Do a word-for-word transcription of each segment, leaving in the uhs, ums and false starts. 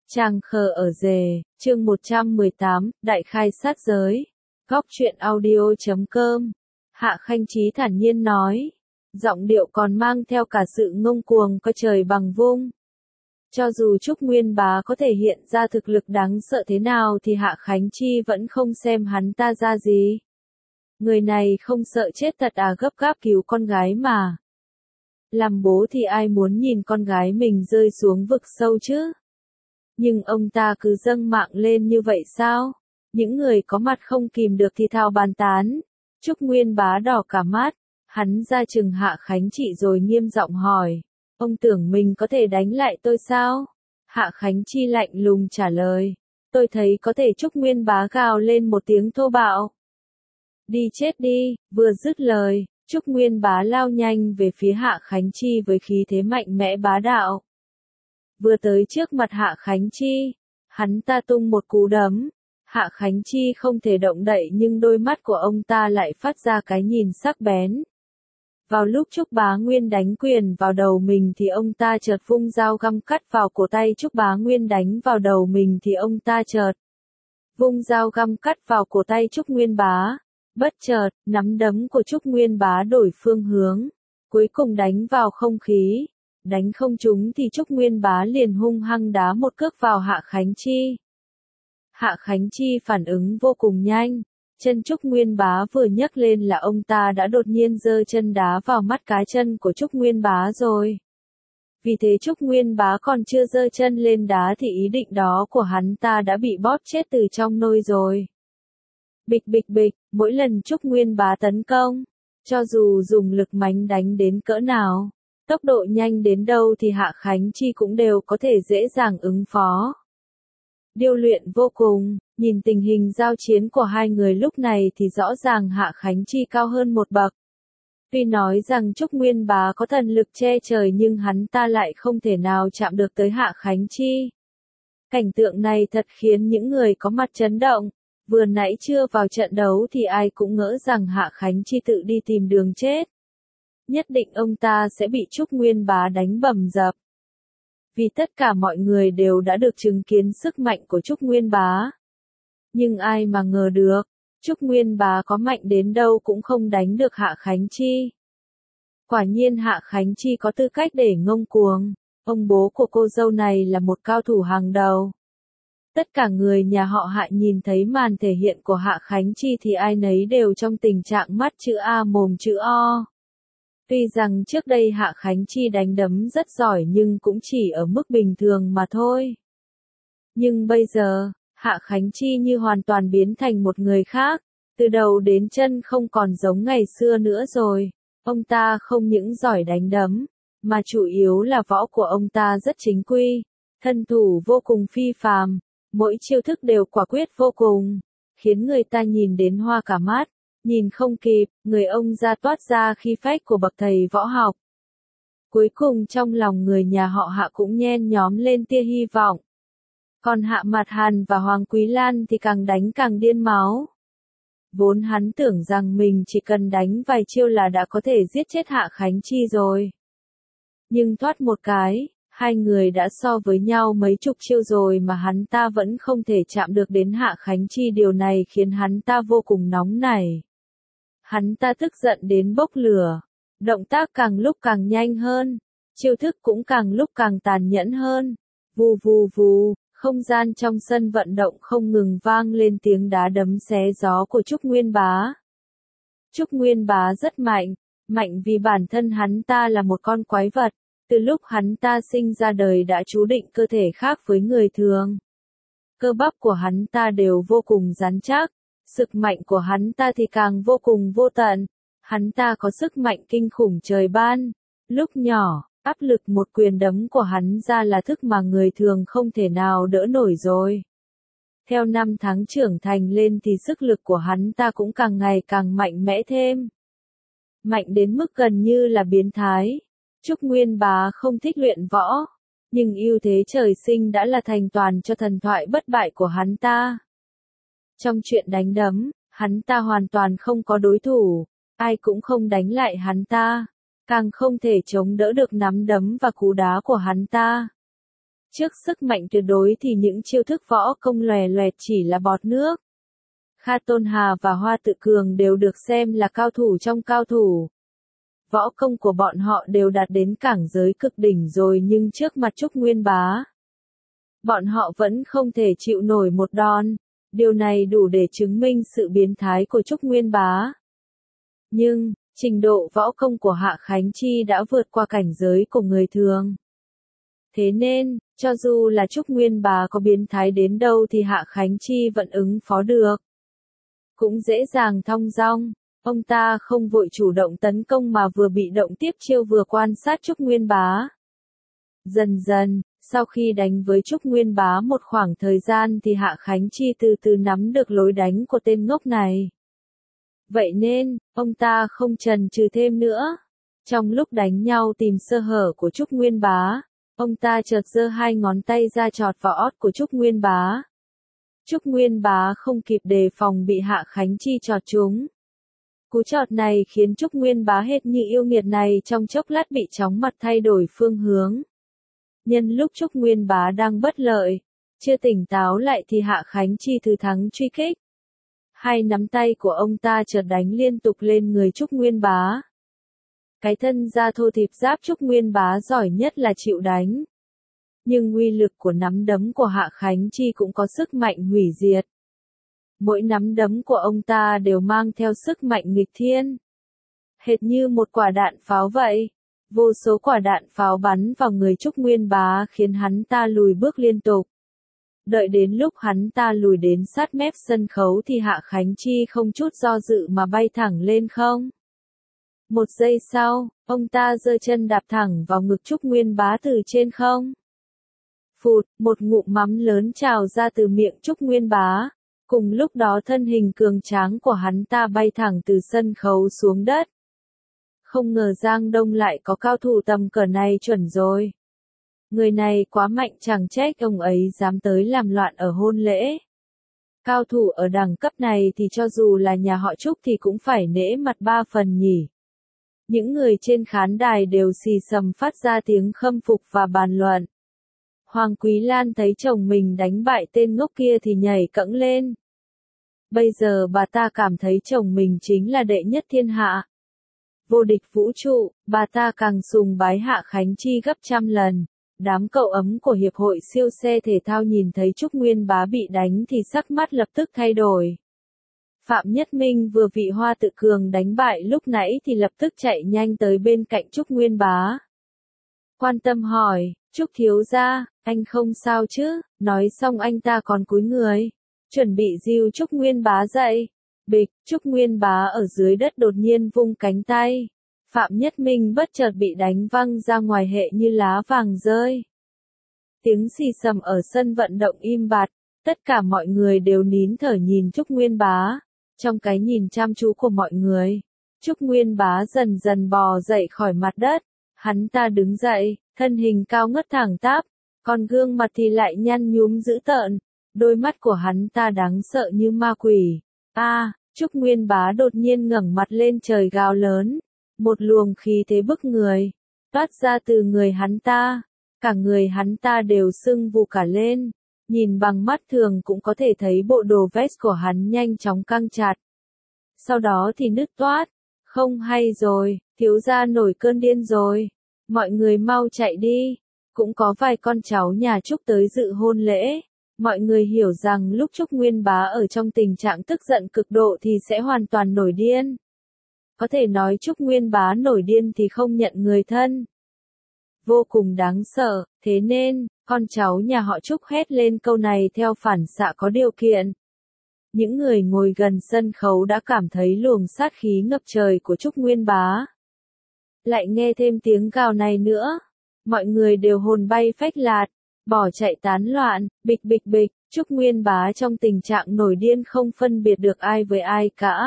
Trang khờ ở rề, chương một trăm mười tám, Đại khai sát giới. Góc truyện audio chấm com. Hạ Khanh Chí thản nhiên nói. Giọng điệu còn mang theo cả sự ngông cuồng coi trời bằng vung. Cho dù Trúc Nguyên Bá có thể hiện ra thực lực đáng sợ thế nào thì Hạ Khánh Chi vẫn không xem hắn ta ra gì. Người này không sợ chết thật à, gấp gáp cứu con gái mà. Làm bố thì ai muốn nhìn con gái mình rơi xuống vực sâu chứ? Nhưng ông ta cứ dâng mạng lên như vậy sao? Những người có mặt không kìm được thì thào bàn tán. Trúc Nguyên Bá đỏ cả mắt, hắn ra chừng Hạ Khánh Chi rồi nghiêm giọng hỏi. Ông tưởng mình có thể đánh lại tôi sao? Hạ Khánh Chi lạnh lùng trả lời. Tôi thấy có thể. Trúc Nguyên Bá gào lên một tiếng thô bạo. Đi chết đi, vừa dứt lời, Trúc Nguyên Bá lao nhanh về phía Hạ Khánh Chi với khí thế mạnh mẽ bá đạo. Vừa tới trước mặt Hạ Khánh Chi, hắn ta tung một cú đấm. Hạ Khánh Chi không thể động đậy nhưng đôi mắt của ông ta lại phát ra cái nhìn sắc bén. Vào lúc Trúc Bá Nguyên đánh quyền vào đầu mình thì ông ta chợt vung dao găm cắt vào cổ tay. Trúc Bá Nguyên đánh vào đầu mình thì ông ta chợt vung dao găm cắt vào cổ tay Trúc Nguyên Bá. Bất chợt, nắm đấm của Trúc Nguyên Bá đổi phương hướng, cuối cùng đánh vào không khí. Đánh không trúng thì Trúc Nguyên Bá liền hung hăng đá một cước vào Hạ Khánh Chi. Hạ Khánh Chi phản ứng vô cùng nhanh, chân Trúc Nguyên Bá vừa nhấc lên là ông ta đã đột nhiên giơ chân đá vào mắt cá chân của Trúc Nguyên Bá rồi. Vì thế Trúc Nguyên Bá còn chưa giơ chân lên đá thì ý định đó của hắn ta đã bị bóp chết từ trong nôi rồi. Bịch bịch bịch, mỗi lần Trúc Nguyên Bá tấn công, cho dù dùng lực mạnh đánh đến cỡ nào, tốc độ nhanh đến đâu thì Hạ Khánh Chi cũng đều có thể dễ dàng ứng phó. Điêu luyện vô cùng, nhìn tình hình giao chiến của hai người lúc này thì rõ ràng Hạ Khánh Chi cao hơn một bậc. Tuy nói rằng Trúc Nguyên Bá có thần lực che trời nhưng hắn ta lại không thể nào chạm được tới Hạ Khánh Chi. Cảnh tượng này thật khiến những người có mặt chấn động. Vừa nãy chưa vào trận đấu thì ai cũng ngỡ rằng Hạ Khánh Chi tự đi tìm đường chết. Nhất định ông ta sẽ bị Trúc Nguyên Bá đánh bầm dập. Vì tất cả mọi người đều đã được chứng kiến sức mạnh của Trúc Nguyên Bá. Nhưng ai mà ngờ được, Trúc Nguyên Bá có mạnh đến đâu cũng không đánh được Hạ Khánh Chi. Quả nhiên Hạ Khánh Chi có tư cách để ngông cuồng, ông bố của cô dâu này là một cao thủ hàng đầu. Tất cả người nhà họ Hạ nhìn thấy màn thể hiện của Hạ Khánh Chi thì ai nấy đều trong tình trạng mắt chữ A mồm chữ O. Tuy rằng trước đây Hạ Khánh Chi đánh đấm rất giỏi nhưng cũng chỉ ở mức bình thường mà thôi. Nhưng bây giờ, Hạ Khánh Chi như hoàn toàn biến thành một người khác, từ đầu đến chân không còn giống ngày xưa nữa rồi. Ông ta không những giỏi đánh đấm, mà chủ yếu là võ của ông ta rất chính quy, thân thủ vô cùng phi phàm, mỗi chiêu thức đều quả quyết vô cùng, khiến người ta nhìn đến hoa cả mắt. Nhìn không kịp, người ông ra toát ra khí phách của bậc thầy võ học. Cuối cùng trong lòng người nhà họ Hạ cũng nhen nhóm lên tia hy vọng. Còn Hạ Mạt Hàn và Hoàng Quý Lan thì càng đánh càng điên máu. Vốn hắn tưởng rằng mình chỉ cần đánh vài chiêu là đã có thể giết chết Hạ Khánh Chi rồi. Nhưng thoát một cái, hai người đã so với nhau mấy chục chiêu rồi mà hắn ta vẫn không thể chạm được đến Hạ Khánh Chi. Điều này khiến hắn ta vô cùng nóng nảy. Hắn ta tức giận đến bốc lửa, động tác càng lúc càng nhanh hơn, chiêu thức cũng càng lúc càng tàn nhẫn hơn. Vù vù vù, không gian trong sân vận động không ngừng vang lên tiếng đá đấm xé gió của Trúc Nguyên Bá. Trúc Nguyên Bá rất mạnh, mạnh vì bản thân hắn ta là một con quái vật, từ lúc hắn ta sinh ra đời đã chú định cơ thể khác với người thường. Cơ bắp của hắn ta đều vô cùng rắn chắc. Sức mạnh của hắn ta thì càng vô cùng vô tận. Hắn ta có sức mạnh kinh khủng trời ban. Lúc nhỏ, áp lực một quyền đấm của hắn ra là thức mà người thường không thể nào đỡ nổi rồi. Theo năm tháng trưởng thành lên thì sức lực của hắn ta cũng càng ngày càng mạnh mẽ thêm. Mạnh đến mức gần như là biến thái. Trúc Nguyên Bá không thích luyện võ. Nhưng ưu thế trời sinh đã là thành toàn cho thần thoại bất bại của hắn ta. Trong chuyện đánh đấm, hắn ta hoàn toàn không có đối thủ, ai cũng không đánh lại hắn ta, càng không thể chống đỡ được nắm đấm và cú đá của hắn ta. Trước sức mạnh tuyệt đối thì những chiêu thức võ công lòe loẹt chỉ là bọt nước. Kha Tôn Hà và Hoa Tự Cường đều được xem là cao thủ trong cao thủ. Võ công của bọn họ đều đạt đến cảng giới cực đỉnh rồi nhưng trước mặt Trúc Nguyên Bá, bọn họ vẫn không thể chịu nổi một đòn. Điều này đủ để chứng minh sự biến thái của Trúc Nguyên Bá. Nhưng, trình độ võ công của Hạ Khánh Chi đã vượt qua cảnh giới của người thường. Thế nên, cho dù là Trúc Nguyên Bá có biến thái đến đâu thì Hạ Khánh Chi vẫn ứng phó được. Cũng dễ dàng thong dong, ông ta không vội chủ động tấn công mà vừa bị động tiếp chiêu vừa quan sát Trúc Nguyên Bá. Dần dần, sau khi đánh với Trúc Nguyên Bá một khoảng thời gian thì Hạ Khánh Chi từ từ nắm được lối đánh của tên ngốc này. Vậy nên, ông ta không chần chừ thêm nữa. Trong lúc đánh nhau tìm sơ hở của Trúc Nguyên Bá, ông ta chợt giơ hai ngón tay ra chọt vào ót của Trúc Nguyên Bá. Trúc Nguyên Bá không kịp đề phòng bị Hạ Khánh Chi chọt trúng. Cú chọt này khiến Trúc Nguyên Bá hệt như yêu nghiệt này trong chốc lát bị chóng mặt thay đổi phương hướng. Nhân lúc Trúc Nguyên Bá đang bất lợi, chưa tỉnh táo lại thì Hạ Khánh Chi thứ thắng truy kích. Hai nắm tay của ông ta chợt đánh liên tục lên người Trúc Nguyên Bá. Cái thân da thô thịt giáp Trúc Nguyên Bá giỏi nhất là chịu đánh. Nhưng uy lực của nắm đấm của Hạ Khánh Chi cũng có sức mạnh hủy diệt. Mỗi nắm đấm của ông ta đều mang theo sức mạnh nghịch thiên. Hệt như một quả đạn pháo vậy. Vô số quả đạn pháo bắn vào người Trúc Nguyên Bá khiến hắn ta lùi bước liên tục. Đợi đến lúc hắn ta lùi đến sát mép sân khấu thì Hạ Khánh Chi không chút do dự mà bay thẳng lên không. Một giây sau, ông ta giơ chân đạp thẳng vào ngực Trúc Nguyên Bá từ trên không. Phụt, một ngụm mắm lớn trào ra từ miệng Trúc Nguyên Bá. Cùng lúc đó thân hình cường tráng của hắn ta bay thẳng từ sân khấu xuống đất. Không ngờ Giang Đông lại có cao thủ tầm cỡ này chuẩn rồi. Người này quá mạnh chẳng trách ông ấy dám tới làm loạn ở hôn lễ. Cao thủ ở đẳng cấp này thì cho dù là nhà họ Trúc thì cũng phải nể mặt ba phần nhỉ. Những người trên khán đài đều xì xầm phát ra tiếng khâm phục và bàn luận. Hoàng Quý Lan thấy chồng mình đánh bại tên ngốc kia thì nhảy cẫng lên. Bây giờ bà ta cảm thấy chồng mình chính là đệ nhất thiên hạ. Vô địch vũ trụ, bà ta càng sùng bái Hạ Khánh Chi gấp trăm lần. Đám cậu ấm của Hiệp hội siêu xe thể thao nhìn thấy Trúc Nguyên Bá bị đánh thì sắc mắt lập tức thay đổi. Phạm Nhất Minh vừa bị Hoa Tự Cường đánh bại lúc nãy thì lập tức chạy nhanh tới bên cạnh Trúc Nguyên Bá. Quan tâm hỏi, Trúc thiếu gia, anh không sao chứ? Nói xong anh ta còn cúi người, chuẩn bị dìu Trúc Nguyên Bá dậy. Bịch, Trúc Nguyên Bá ở dưới đất đột nhiên vung cánh tay. Phạm Nhất Minh bất chợt bị đánh văng ra ngoài hệ như lá vàng rơi. Tiếng xì xầm ở sân vận động im bặt, tất cả mọi người đều nín thở nhìn Trúc Nguyên Bá. Trong cái nhìn chăm chú của mọi người, Trúc Nguyên Bá dần dần bò dậy khỏi mặt đất. Hắn ta đứng dậy, thân hình cao ngất thẳng tắp, còn gương mặt thì lại nhăn nhúm dữ tợn. Đôi mắt của hắn ta đáng sợ như ma quỷ. A, à, Trúc Nguyên Bá đột nhiên ngẩng mặt lên trời gào lớn. Một luồng khí thế bức người toát ra từ người hắn ta, cả người hắn ta đều sưng vù cả lên, nhìn bằng mắt thường cũng có thể thấy bộ đồ vest của hắn nhanh chóng căng chặt. Sau đó thì nứt toát, không hay rồi, thiếu gia nổi cơn điên rồi, mọi người mau chạy đi, cũng có vài con cháu nhà Trúc tới dự hôn lễ. Mọi người hiểu rằng lúc Trúc Nguyên Bá ở trong tình trạng tức giận cực độ thì sẽ hoàn toàn nổi điên. Có thể nói Trúc Nguyên Bá nổi điên thì không nhận người thân. Vô cùng đáng sợ, thế nên, con cháu nhà họ Trúc hét lên câu này theo phản xạ có điều kiện. Những người ngồi gần sân khấu đã cảm thấy luồng sát khí ngập trời của Trúc Nguyên Bá. Lại nghe thêm tiếng gào này nữa, mọi người đều hồn bay phách lạc, bỏ chạy tán loạn, bịch bịch bịch, Trúc Nguyên Bá trong tình trạng nổi điên không phân biệt được ai với ai cả.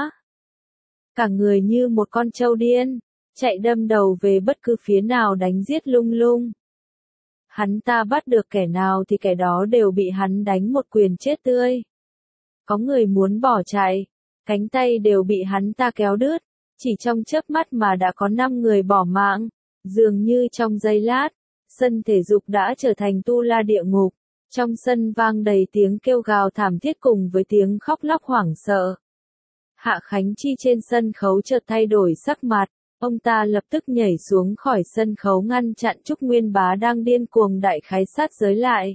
Cả người như một con trâu điên, chạy đâm đầu về bất cứ phía nào đánh giết lung lung. Hắn ta bắt được kẻ nào thì kẻ đó đều bị hắn đánh một quyền chết tươi. Có người muốn bỏ chạy, cánh tay đều bị hắn ta kéo đứt, chỉ trong chớp mắt mà đã có năm người bỏ mạng, dường như trong giây lát, Sân thể dục đã trở thành tu la địa ngục. Trong sân vang đầy tiếng kêu gào thảm thiết cùng với tiếng khóc lóc hoảng sợ. Hạ Khánh Chi trên sân khấu chợt thay đổi sắc mặt, ông ta lập tức nhảy xuống khỏi sân khấu ngăn chặn Trúc Nguyên Bá đang điên cuồng đại khái sát giới lại.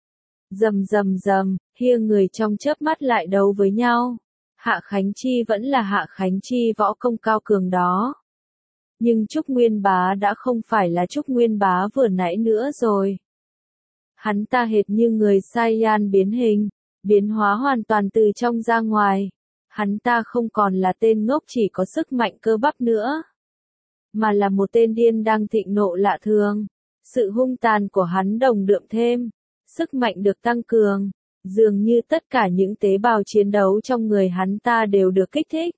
Rầm rầm rầm, hia người trong chớp mắt lại đấu với nhau. Hạ Khánh Chi vẫn là Hạ Khánh Chi võ công cao cường đó. Nhưng Trúc Nguyên Bá đã không phải là Trúc Nguyên Bá vừa nãy nữa rồi. Hắn ta hệt như người Saiyan biến hình, biến hóa hoàn toàn từ trong ra ngoài. Hắn ta không còn là tên ngốc chỉ có sức mạnh cơ bắp nữa, mà là một tên điên đang thịnh nộ lạ thường. Sự hung tàn của hắn đồng đượm thêm, sức mạnh được tăng cường, dường như tất cả những tế bào chiến đấu trong người hắn ta đều được kích thích.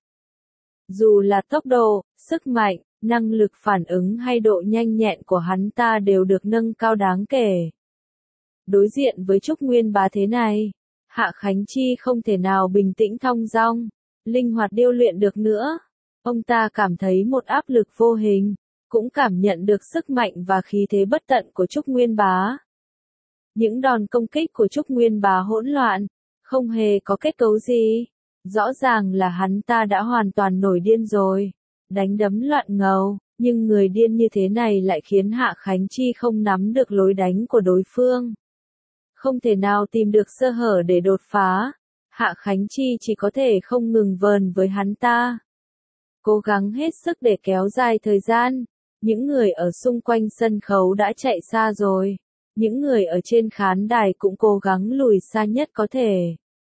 Dù là tốc độ, sức mạnh, năng lực phản ứng hay độ nhanh nhẹn của hắn ta đều được nâng cao đáng kể. Đối diện với Trúc Nguyên Bá thế này, Hạ Khánh Chi không thể nào bình tĩnh thong dong, linh hoạt điêu luyện được nữa. Ông ta cảm thấy một áp lực vô hình, cũng cảm nhận được sức mạnh và khí thế bất tận của Trúc Nguyên Bá. Những đòn công kích của Trúc Nguyên Bá hỗn loạn, không hề có kết cấu gì. Rõ ràng là hắn ta đã hoàn toàn nổi điên rồi, đánh đấm loạn ngầu, nhưng người điên như thế này lại khiến Hạ Khánh Chi không nắm được lối đánh của đối phương. Không thể nào tìm được sơ hở để đột phá, Hạ Khánh Chi chỉ có thể không ngừng vờn với hắn ta. Cố gắng hết sức để kéo dài thời gian, những người ở xung quanh sân khấu đã chạy xa rồi, những người ở trên khán đài cũng cố gắng lùi xa nhất có thể.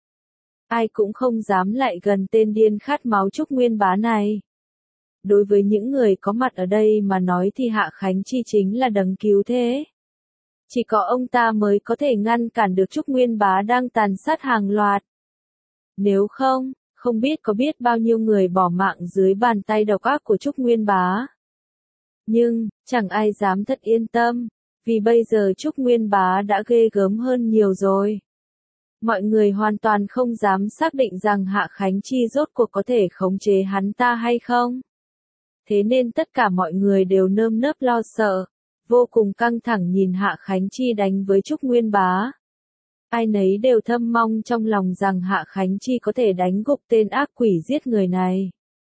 Ai cũng không dám lại gần tên điên khát máu Trúc Nguyên Bá này. Đối với những người có mặt ở đây mà nói thì Hạ Khánh Chi chính là đấng cứu thế. Chỉ có ông ta mới có thể ngăn cản được Trúc Nguyên Bá đang tàn sát hàng loạt. Nếu không, không biết có biết bao nhiêu người bỏ mạng dưới bàn tay độc ác của Trúc Nguyên Bá. Nhưng, chẳng ai dám thật yên tâm, vì bây giờ Trúc Nguyên Bá đã ghê gớm hơn nhiều rồi. Mọi người hoàn toàn không dám xác định rằng Hạ Khánh Chi rốt cuộc có thể khống chế hắn ta hay không. Thế nên tất cả mọi người đều nơm nớp lo sợ, vô cùng căng thẳng nhìn Hạ Khánh Chi đánh với Trúc Nguyên Bá. Ai nấy đều thầm mong trong lòng rằng Hạ Khánh Chi có thể đánh gục tên ác quỷ giết người này.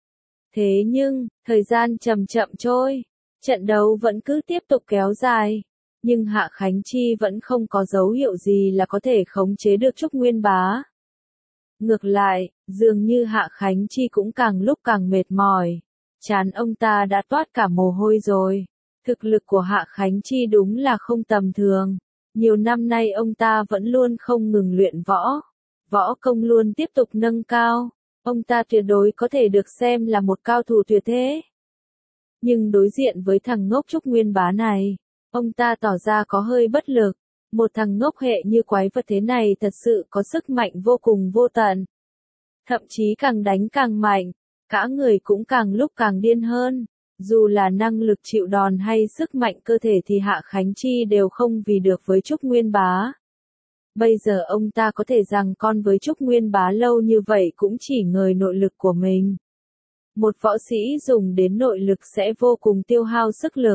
Thế nhưng, thời gian chậm chậm trôi, trận đấu vẫn cứ tiếp tục kéo dài. Nhưng Hạ Khánh Chi vẫn không có dấu hiệu gì là có thể khống chế được Trúc Nguyên Bá. Ngược lại, dường như Hạ Khánh Chi cũng càng lúc càng mệt mỏi. Trán ông ta đã toát cả mồ hôi rồi. Thực lực của Hạ Khánh Chi đúng là không tầm thường. Nhiều năm nay ông ta vẫn luôn không ngừng luyện võ. Võ công luôn tiếp tục nâng cao. Ông ta tuyệt đối có thể được xem là một cao thủ tuyệt thế. Nhưng đối diện với thằng ngốc Trúc Nguyên Bá này, ông ta tỏ ra có hơi bất lực. Một thằng ngốc hệ như quái vật thế này thật sự có sức mạnh vô cùng vô tận. Thậm chí càng đánh càng mạnh, cả người cũng càng lúc càng điên hơn. Dù là năng lực chịu đòn hay sức mạnh cơ thể thì Hạ Khánh Chi đều không vì được với Trúc Nguyên Bá. Bây giờ ông ta có thể giằng con với Trúc Nguyên Bá lâu như vậy cũng chỉ ngời nội lực của mình. Một võ sĩ dùng đến nội lực sẽ vô cùng tiêu hao sức lực.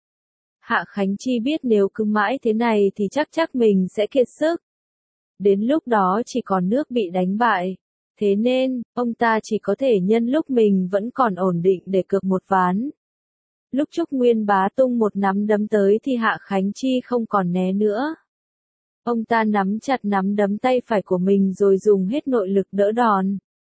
Hạ Khánh Chi biết nếu cứ mãi thế này thì chắc chắc mình sẽ kiệt sức. Đến lúc đó chỉ còn nước bị đánh bại. Thế nên, ông ta chỉ có thể nhân lúc mình vẫn còn ổn định để cược một ván. Lúc Trúc Nguyên Bá tung một nắm đấm tới thì Hạ Khánh Chi không còn né nữa. Ông ta nắm chặt nắm đấm tay phải của mình rồi dùng hết nội lực đỡ đòn.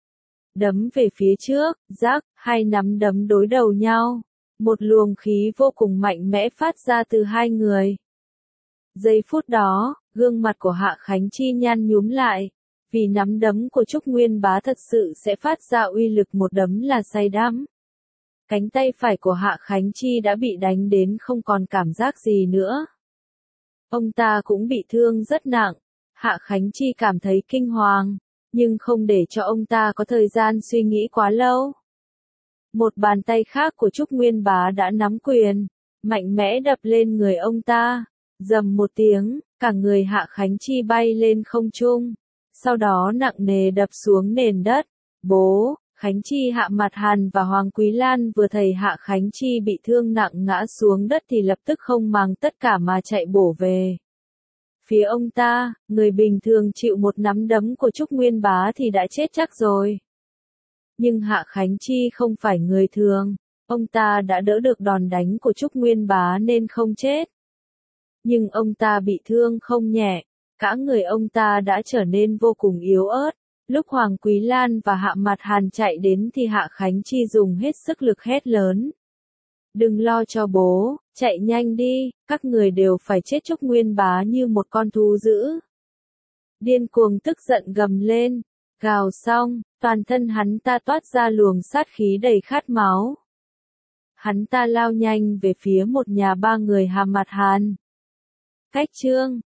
Đấm về phía trước, rắc, hai nắm đấm đối đầu nhau. Một luồng khí vô cùng mạnh mẽ phát ra từ hai người. Giây phút đó, gương mặt của Hạ Khánh Chi nhăn nhúm lại. Vì nắm đấm của Trúc Nguyên Bá thật sự sẽ phát ra uy lực một đấm là say đắm. Cánh tay phải của Hạ Khánh Chi đã bị đánh đến không còn cảm giác gì nữa. Ông ta cũng bị thương rất nặng. Hạ Khánh Chi cảm thấy kinh hoàng, nhưng không để cho ông ta có thời gian suy nghĩ quá lâu. Một bàn tay khác của Trúc Nguyên Bá đã nắm quyền, mạnh mẽ đập lên người ông ta. Rầm một tiếng, cả người Hạ Khánh Chi bay lên không trung. Sau đó nặng nề đập xuống nền đất. Bố, Khánh Chi, Hạ Mạt Hàn và Hoàng Quý Lan vừa thấy Hạ Khánh Chi bị thương nặng ngã xuống đất thì lập tức không màng tất cả mà chạy bổ về phía ông ta. Người bình thường chịu một nắm đấm của Trúc Nguyên Bá thì đã chết chắc rồi. Nhưng Hạ Khánh Chi không phải người thường, ông ta đã đỡ được đòn đánh của Trúc Nguyên Bá nên không chết. Nhưng ông ta bị thương không nhẹ, cả người ông ta đã trở nên vô cùng yếu ớt. Lúc Hoàng Quý Lan và Hạ Mạt Hàn chạy đến thì Hạ Khánh Chi dùng hết sức lực hét lớn. Đừng lo cho bố, chạy nhanh đi, các người đều phải chết. Trúc Nguyên Bá như một con thú dữ, điên cuồng tức giận gầm lên, gào xong, toàn thân hắn ta toát ra luồng sát khí đầy khát máu. Hắn ta lao nhanh về phía một nhà ba người Hạ Mạt Hàn. Cách chương